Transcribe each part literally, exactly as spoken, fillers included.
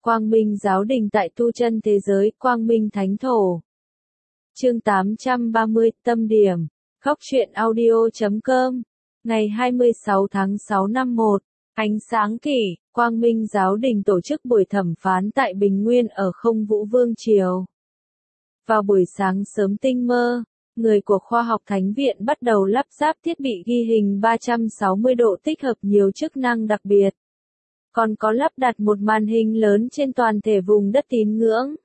Quang Minh Giáo Đình tại tu chân thế giới, Quang Minh Thánh Thổ. Chương tám trăm ba mươi, Tâm điểm. Khóc chuyện audio chấm com. Ngày hai mươi sáu tháng sáu năm một. Ánh sáng kỷ, Quang Minh Giáo Đình tổ chức buổi thẩm phán tại Bình Nguyên ở Không Vũ Vương Triều. Vào buổi sáng sớm tinh mơ, người của khoa học Thánh viện bắt đầu lắp ráp thiết bị ghi hình ba trăm sáu mươi độ tích hợp nhiều chức năng đặc biệt. Còn có lắp đặt một màn hình lớn trên toàn thể vùng đất tín ngưỡng.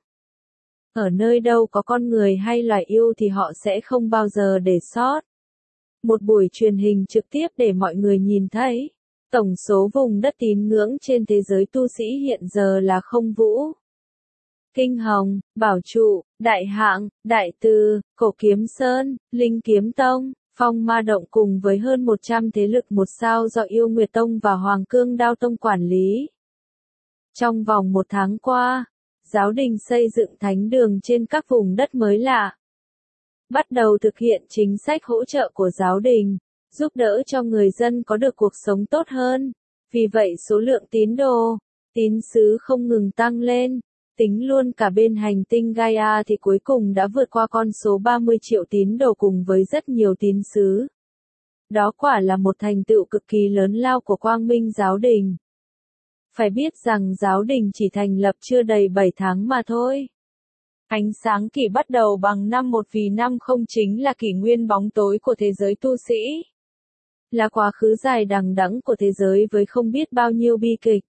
Ở nơi đâu có con người hay loài yêu thì họ sẽ không bao giờ để sót. Một buổi truyền hình trực tiếp để mọi người nhìn thấy. Tổng số vùng đất tín ngưỡng trên thế giới tu sĩ hiện giờ là Không Vũ, Kinh Hồng, Bảo Trụ, Đại Hạng, Đại Từ, Cổ Kiếm Sơn, Linh Kiếm Tông, Phong Ma Động cùng với hơn một trăm thế lực một sao do Yêu Nguyệt Tông và Hoàng Cương Đao Tông quản lý. Trong vòng một tháng qua, giáo đình xây dựng thánh đường trên các vùng đất mới lạ. Bắt đầu thực hiện chính sách hỗ trợ của giáo đình, giúp đỡ cho người dân có được cuộc sống tốt hơn. Vì vậy số lượng tín đồ, tín sứ không ngừng tăng lên. Tính luôn cả bên hành tinh Gaia thì cuối cùng đã vượt qua con số ba mươi triệu tín đồ cùng với rất nhiều tín sứ. Đó quả là một thành tựu cực kỳ lớn lao của Quang Minh Giáo Đình. Phải biết rằng giáo đình chỉ thành lập chưa đầy bảy tháng mà thôi. Ánh sáng kỷ bắt đầu bằng năm một vì năm không chính là kỷ nguyên bóng tối của thế giới tu sĩ. Là quá khứ dài đằng đẵng của thế giới với không biết bao nhiêu bi kịch.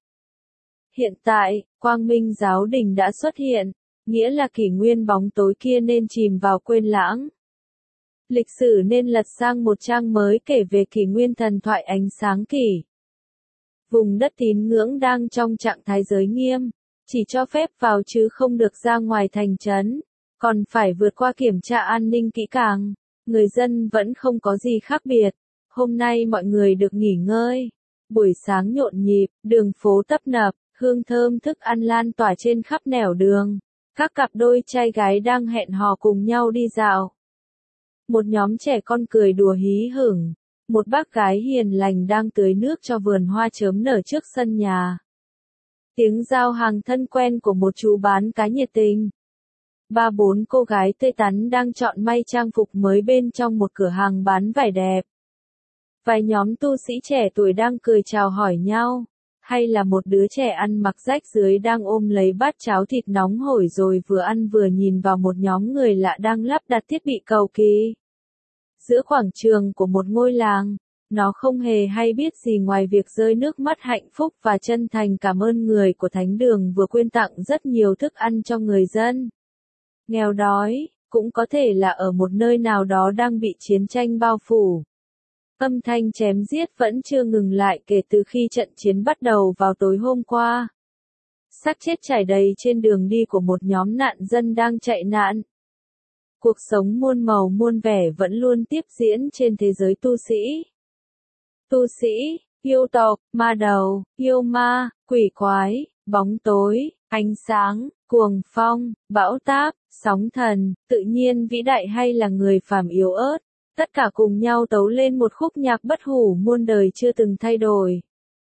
Hiện tại, Quang Minh Giáo Đình đã xuất hiện, nghĩa là kỷ nguyên bóng tối kia nên chìm vào quên lãng. Lịch sử nên lật sang một trang mới kể về kỷ nguyên thần thoại ánh sáng kỷ. Vùng đất tín ngưỡng đang trong trạng thái giới nghiêm, chỉ cho phép vào chứ không được ra ngoài thành trấn, còn phải vượt qua kiểm tra an ninh kỹ càng. Người dân vẫn không có gì khác biệt. Hôm nay mọi người được nghỉ ngơi. Buổi sáng nhộn nhịp, đường phố tấp nập, hương thơm thức ăn lan tỏa trên khắp nẻo đường. Các cặp đôi trai gái đang hẹn hò cùng nhau đi dạo. Một nhóm trẻ con cười đùa hí hửng. Một bác gái hiền lành đang tưới nước cho vườn hoa chớm nở trước sân nhà. Tiếng giao hàng thân quen của một chú bán cá nhiệt tình. Ba bốn cô gái tươi tắn đang chọn may trang phục mới bên trong một cửa hàng bán vải đẹp. Vài nhóm tu sĩ trẻ tuổi đang cười chào hỏi nhau. Hay là một đứa trẻ ăn mặc rách rưới đang ôm lấy bát cháo thịt nóng hổi rồi vừa ăn vừa nhìn vào một nhóm người lạ đang lắp đặt thiết bị cầu kỳ. Giữa quảng trường của một ngôi làng, nó không hề hay biết gì ngoài việc rơi nước mắt hạnh phúc và chân thành cảm ơn người của thánh đường vừa quyên tặng rất nhiều thức ăn cho người dân. Nghèo đói, cũng có thể là ở một nơi nào đó đang bị chiến tranh bao phủ. Âm thanh chém giết vẫn chưa ngừng lại kể từ khi trận chiến bắt đầu vào tối hôm qua. Xác chết trải đầy trên đường đi của một nhóm nạn dân đang chạy nạn. Cuộc sống muôn màu muôn vẻ vẫn luôn tiếp diễn trên thế giới tu sĩ. Tu sĩ, yêu tộc, ma đầu, yêu ma, quỷ quái, bóng tối, ánh sáng, cuồng phong, bão táp, sóng thần, tự nhiên vĩ đại hay là người phàm yếu ớt, tất cả cùng nhau tấu lên một khúc nhạc bất hủ muôn đời chưa từng thay đổi.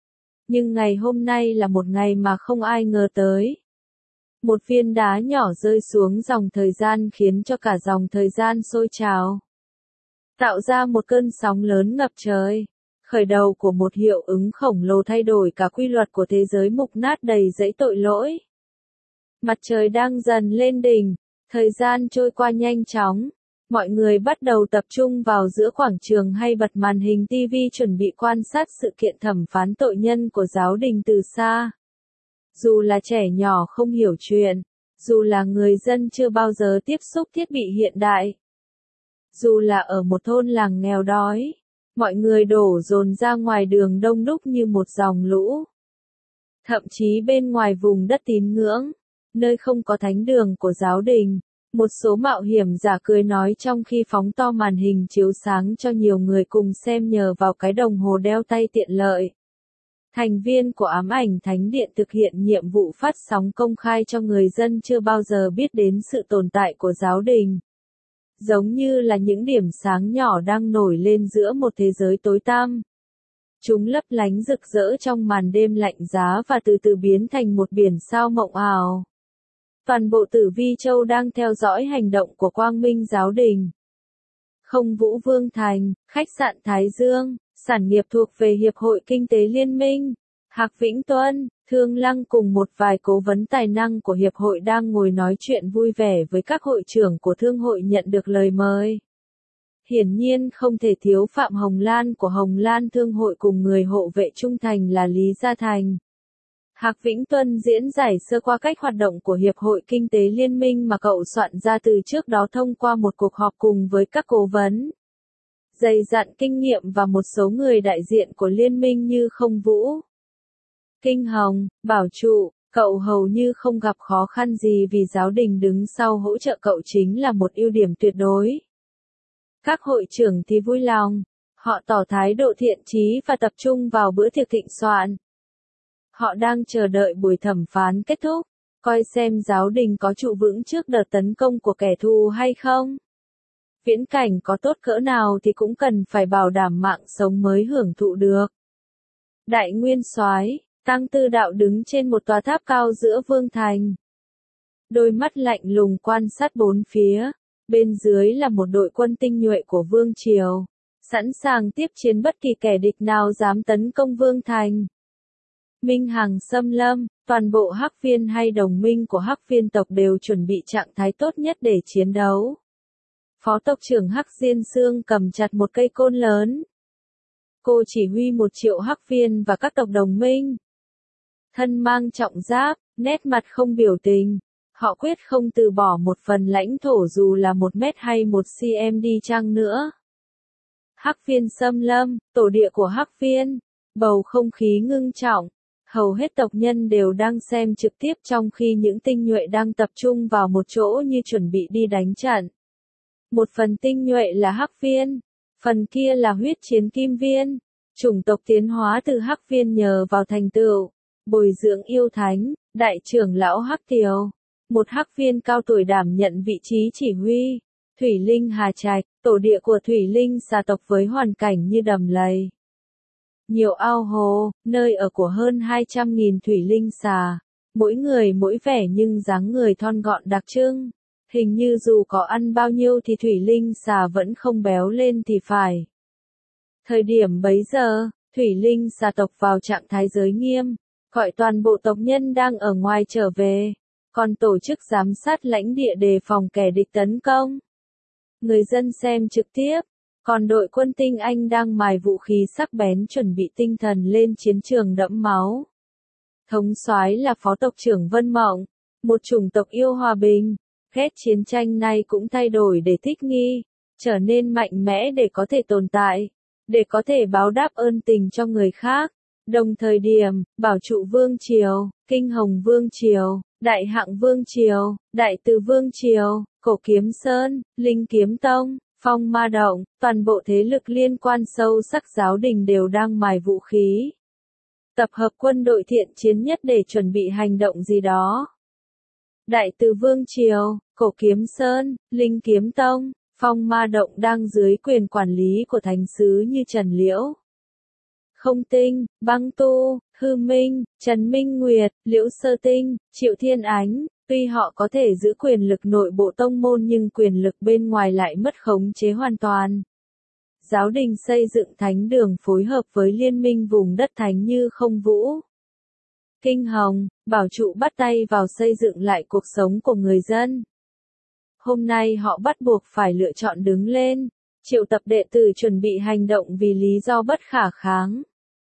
Nhưng ngày hôm nay là một ngày mà không ai ngờ tới. Một viên đá nhỏ rơi xuống dòng thời gian khiến cho cả dòng thời gian sôi trào. Tạo ra một cơn sóng lớn ngập trời. Khởi đầu của một hiệu ứng khổng lồ thay đổi cả quy luật của thế giới mục nát đầy dẫy tội lỗi. Mặt trời đang dần lên đỉnh, thời gian trôi qua nhanh chóng. Mọi người bắt đầu tập trung vào giữa quảng trường hay bật màn hình ti vi chuẩn bị quan sát sự kiện thẩm phán tội nhân của giáo đình từ xa. Dù là trẻ nhỏ không hiểu chuyện, dù là người dân chưa bao giờ tiếp xúc thiết bị hiện đại, dù là ở một thôn làng nghèo đói, mọi người đổ dồn ra ngoài đường đông đúc như một dòng lũ. Thậm chí bên ngoài vùng đất tín ngưỡng, nơi không có thánh đường của giáo đình, một số mạo hiểm giả cười nói trong khi phóng to màn hình chiếu sáng cho nhiều người cùng xem nhờ vào cái đồng hồ đeo tay tiện lợi. Thành viên của Ám Ảnh Thánh Điện thực hiện nhiệm vụ phát sóng công khai cho người dân chưa bao giờ biết đến sự tồn tại của giáo đình. Giống như là những điểm sáng nhỏ đang nổi lên giữa một thế giới tối tăm. Chúng lấp lánh rực rỡ trong màn đêm lạnh giá và từ từ biến thành một biển sao mộng ảo. Toàn bộ Tử Vi Châu đang theo dõi hành động của Quang Minh Giáo Đình. Không Vũ Vương Thành, khách sạn Thái Dương, sản nghiệp thuộc về Hiệp hội Kinh tế Liên minh. Hạc Vĩnh Tuân, Thương Lăng cùng một vài cố vấn tài năng của Hiệp hội đang ngồi nói chuyện vui vẻ với các hội trưởng của Thương hội nhận được lời mời. Hiển nhiên không thể thiếu Phạm Hồng Lan của Hồng Lan Thương hội cùng người hộ vệ trung thành là Lý Gia Thành. Hạc Vĩnh Tuân diễn giải sơ qua cách hoạt động của Hiệp hội Kinh tế Liên minh mà cậu soạn ra từ trước đó thông qua một cuộc họp cùng với các cố vấn dày dặn kinh nghiệm và một số người đại diện của liên minh như Không Vũ, Kinh Hồng, Bảo Trụ. Cậu hầu như không gặp khó khăn gì vì giáo đình đứng sau hỗ trợ cậu chính là một ưu điểm tuyệt đối. Các hội trưởng thì vui lòng, họ tỏ thái độ thiện chí và tập trung vào bữa tiệc thịnh soạn. Họ đang chờ đợi buổi thẩm phán kết thúc, coi xem giáo đình có trụ vững trước đợt tấn công của kẻ thù hay không. Viễn cảnh có tốt cỡ nào thì cũng cần phải bảo đảm mạng sống mới hưởng thụ được. Đại Nguyên Soái, Tăng Tư Đạo đứng trên một tòa tháp cao giữa Vương Thành. Đôi mắt lạnh lùng quan sát bốn phía, bên dưới là một đội quân tinh nhuệ của Vương Triều, sẵn sàng tiếp chiến bất kỳ kẻ địch nào dám tấn công Vương Thành. Minh Hằng xâm lâm, toàn bộ Hắc Viên hay đồng minh của Hắc Viên tộc đều chuẩn bị trạng thái tốt nhất để chiến đấu. Phó tộc trưởng Hắc Diên Sương cầm chặt một cây côn lớn. Cô chỉ huy một triệu Hắc Viên và các tộc đồng minh. Thân mang trọng giáp, nét mặt không biểu tình. Họ quyết không từ bỏ một phần lãnh thổ dù là một mét hay một cm đi chăng nữa. Hắc Viên xâm lâm, tổ địa của Hắc Viên. Bầu không khí ngưng trọng. Hầu hết tộc nhân đều đang xem trực tiếp trong khi những tinh nhuệ đang tập trung vào một chỗ như chuẩn bị đi đánh trận. Một phần tinh nhuệ là Hắc Viên, phần kia là huyết chiến Kim Viên. Chủng tộc tiến hóa từ Hắc Viên nhờ vào thành tựu, bồi dưỡng yêu thánh, đại trưởng lão Hắc Tiều. Một Hắc Viên cao tuổi đảm nhận vị trí chỉ huy. Thủy Linh Hà Trạch, tổ địa của Thủy Linh xà tộc với hoàn cảnh như đầm lầy. Nhiều ao hồ, nơi ở của hơn hai trăm nghìn Thủy Linh xà. Mỗi người mỗi vẻ nhưng dáng người thon gọn đặc trưng. Hình như dù có ăn bao nhiêu thì Thủy Linh xà vẫn không béo lên thì phải. Thời điểm bấy giờ, Thủy Linh xà tộc vào trạng thái giới nghiêm, gọi toàn bộ tộc nhân đang ở ngoài trở về, còn tổ chức giám sát lãnh địa đề phòng kẻ địch tấn công. Người dân xem trực tiếp, còn đội quân tinh Anh đang mài vũ khí sắc bén chuẩn bị tinh thần lên chiến trường đẫm máu. Thống soái là phó tộc trưởng Vân Mộng, một chủng tộc yêu hòa bình. Ghét chiến tranh này cũng thay đổi để thích nghi, trở nên mạnh mẽ để có thể tồn tại, để có thể báo đáp ơn tình cho người khác. Đồng thời điểm, Bảo Trụ Vương Triều, Kinh Hồng Vương Triều, Đại Hạng Vương Triều, Đại Từ Vương Triều, Cổ Kiếm Sơn, Linh Kiếm Tông, Phong Ma Động, toàn bộ thế lực liên quan sâu sắc giáo đình đều đang mài vũ khí. Tập hợp quân đội thiện chiến nhất để chuẩn bị hành động gì đó. Đại Từ Vương Triều, Cổ Kiếm Sơn, Linh Kiếm Tông, Phong Ma Động đang dưới quyền quản lý của thánh sứ như Trần Liễu, Không Tinh, Băng Tu, Hư Minh, Trần Minh Nguyệt, Liễu Sơ Tinh, Triệu Thiên Ánh. Tuy họ có thể giữ quyền lực nội bộ tông môn nhưng quyền lực bên ngoài lại mất khống chế hoàn toàn. Giáo đình xây dựng thánh đường phối hợp với liên minh vùng đất thánh như Không Vũ, Kinh Hồng, Bảo Trụ bắt tay vào xây dựng lại cuộc sống của người dân. Hôm nay họ bắt buộc phải lựa chọn đứng lên, triệu tập đệ tử chuẩn bị hành động vì lý do bất khả kháng.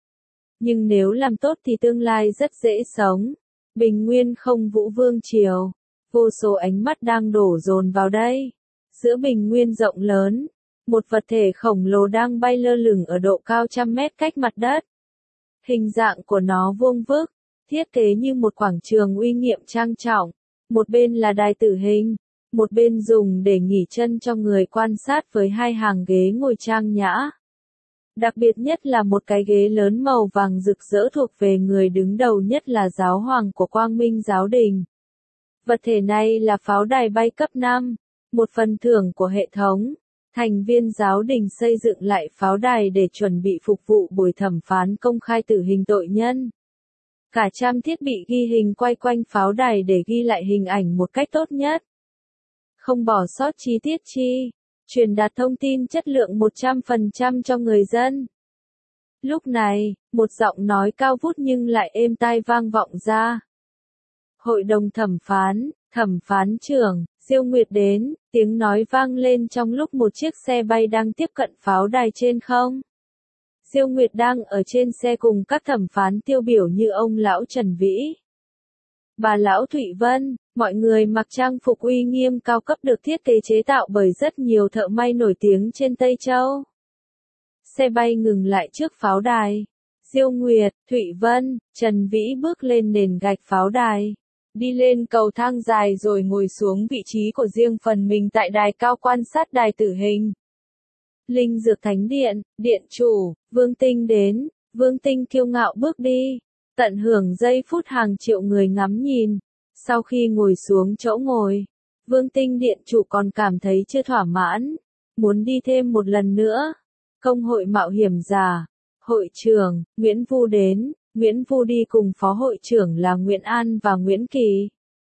Nhưng nếu làm tốt thì tương lai rất dễ sống. Bình Nguyên Không Vũ Vương Triều, vô số ánh mắt đang đổ dồn vào đây. Giữa bình nguyên rộng lớn, một vật thể khổng lồ đang bay lơ lửng ở độ cao trăm mét cách mặt đất. Hình dạng của nó vuông vức, thiết kế như một quảng trường uy nghiêm trang trọng. Một bên là đài tử hình, một bên dùng để nghỉ chân cho người quan sát với hai hàng ghế ngồi trang nhã. Đặc biệt nhất là một cái ghế lớn màu vàng rực rỡ thuộc về người đứng đầu nhất là giáo hoàng của Quang Minh Giáo Đình. Vật thể này là pháo đài bay cấp năm, một phần thưởng của hệ thống. Thành viên giáo đình xây dựng lại pháo đài để chuẩn bị phục vụ buổi thẩm phán công khai tử hình tội nhân. Cả trăm thiết bị ghi hình quay quanh pháo đài để ghi lại hình ảnh một cách tốt nhất. Không bỏ sót chi tiết chi. Truyền đạt thông tin chất lượng một trăm phần trăm cho người dân. Lúc này, một giọng nói cao vút nhưng lại êm tai vang vọng ra. Hội đồng thẩm phán, thẩm phán trưởng, Diêu Nguyệt đến, tiếng nói vang lên trong lúc một chiếc xe bay đang tiếp cận pháo đài trên không. Diêu Nguyệt đang ở trên xe cùng các thẩm phán tiêu biểu như ông lão Trần Vĩ, bà lão Thụy Vân, mọi người mặc trang phục uy nghiêm cao cấp được thiết kế chế tạo bởi rất nhiều thợ may nổi tiếng trên Tây Châu. Xe bay ngừng lại trước pháo đài. Diêu Nguyệt, Thụy Vân, Trần Vĩ bước lên nền gạch pháo đài, đi lên cầu thang dài rồi ngồi xuống vị trí của riêng phần mình tại đài cao quan sát đài tử hình. Linh Dược Thánh Điện, Điện chủ, Vương Tinh đến, Vương Tinh kiêu ngạo bước đi, tận hưởng giây phút hàng triệu người ngắm nhìn. Sau khi ngồi xuống chỗ ngồi, Vương Tinh Điện chủ còn cảm thấy chưa thỏa mãn, muốn đi thêm một lần nữa. Công hội mạo hiểm giả, hội trưởng, Nguyễn Vu đến, Nguyễn Vu đi cùng phó hội trưởng là Nguyễn An và Nguyễn Kỳ.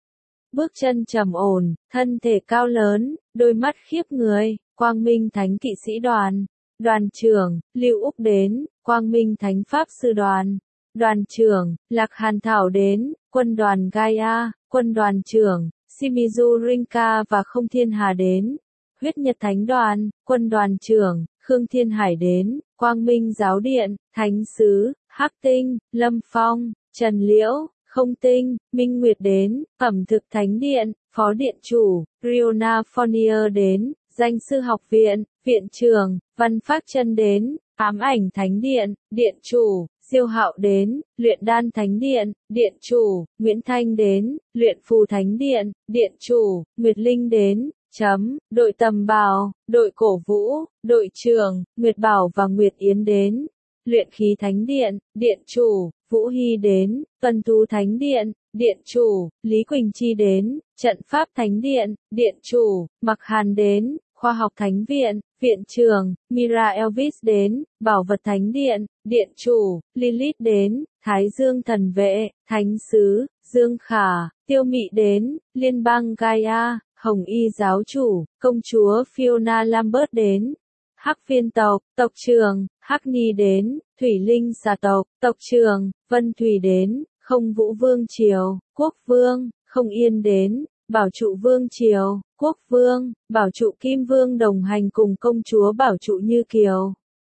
Bước chân trầm ổn, thân thể cao lớn, đôi mắt khiếp người, Quang Minh Thánh Kỵ sĩ đoàn. Đoàn trưởng, Lưu Úc đến, Quang Minh Thánh Pháp Sư đoàn. Đoàn trưởng, Lạc Hàn Thảo đến, quân đoàn Gaia. Quân đoàn trưởng, Shimizu Rinka và Không Thiên Hà đến. Huyết Nhật Thánh đoàn, quân đoàn trưởng, Khương Thiên Hải đến. Quang Minh Giáo điện, Thánh sứ, Hắc Tinh, Lâm Phong, Trần Liễu, Không Tinh, Minh Nguyệt đến. Ẩm thực Thánh điện, phó điện chủ, Riona Fournier đến. Danh sư học viện, viện trưởng, Văn Phác Chân đến. Ám ảnh Thánh điện, điện chủ, Diêu Hạo đến. Luyện đan Thánh điện, điện chủ, Nguyễn Thanh đến. Luyện phù Thánh điện, điện chủ, Nguyệt Linh đến. Chấm, đội tầm bào, đội cổ vũ, đội trưởng, Nguyệt Bảo và Nguyệt Yến đến. Luyện khí Thánh điện, điện chủ, Vũ Hy đến. Tuần thú Thánh điện, điện chủ, Lý Quỳnh Chi đến. Trận pháp Thánh điện, điện chủ, Mặc Hàn đến. Khoa học Thánh viện, viện trưởng, Mira Elvis đến. Bảo vật Thánh điện, điện chủ, Lilith đến. Thái Dương thần vệ, thánh sứ, Dương Khả, Tiêu Mị đến. Liên bang Gaia, Hồng Y giáo chủ, công chúa Fiona Lambert đến. Hắc viên tộc, tộc trưởng, Hắc Ni đến. Thủy Linh xà tộc, tộc trưởng, Vân Thủy đến. Không Vũ Vương triều, quốc vương, Không Yên đến. Bảo trụ Vương triều, quốc vương, bảo trụ Kim Vương đồng hành cùng công chúa bảo trụ Như Kiều.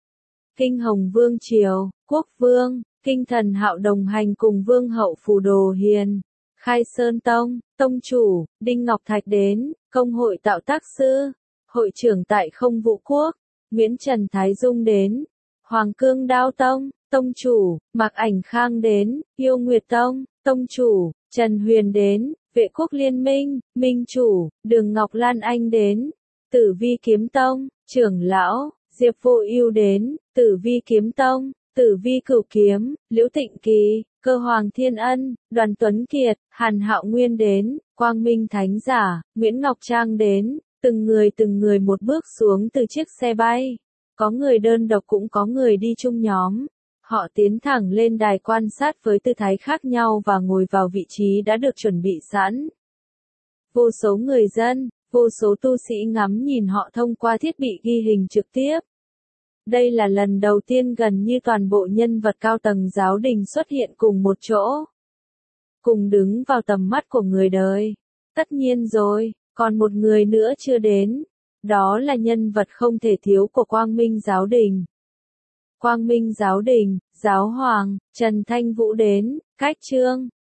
Kinh Hồng Vương triều, quốc vương, Kinh Thần Hạo đồng hành cùng Vương hậu Phù Đồ Hiền. Khai Sơn Tông, tông chủ, Đinh Ngọc Thạch đến. Công hội tạo tác sư, hội trưởng tại Không Vũ Quốc, Nguyễn Trần Thái Dung đến. Hoàng Cương Đao Tông, tông chủ, Mạc Ảnh Khang đến. Yêu Nguyệt Tông, tông chủ, Trần Huyền đến. Vệ Quốc Liên minh, minh chủ, Đường Ngọc Lan Anh đến. Tử Vi Kiếm Tông, trưởng lão, Diệp Vô Ưu đến. Tử Vi Kiếm Tông, Tử Vi Cửu Kiếm, Liễu Tịnh Kỳ, Cơ Hoàng Thiên Ân, Đoàn Tuấn Kiệt, Hàn Hạo Nguyên đến. Quang Minh Thánh giả, Nguyễn Ngọc Trang đến. Từng người từng người một bước xuống từ chiếc xe bay. Có người đơn độc cũng có người đi chung nhóm. Họ tiến thẳng lên đài quan sát với tư thái khác nhau và ngồi vào vị trí đã được chuẩn bị sẵn. Vô số người dân, vô số tu sĩ ngắm nhìn họ thông qua thiết bị ghi hình trực tiếp. Đây là lần đầu tiên gần như toàn bộ nhân vật cao tầng giáo đình xuất hiện cùng một chỗ. Cùng đứng vào tầm mắt của người đời. Tất nhiên rồi, còn một người nữa chưa đến. Đó là nhân vật không thể thiếu của Quang Minh giáo đình. Quang Minh giáo đình, giáo hoàng, Trần Thanh Vũ đến. Cách chương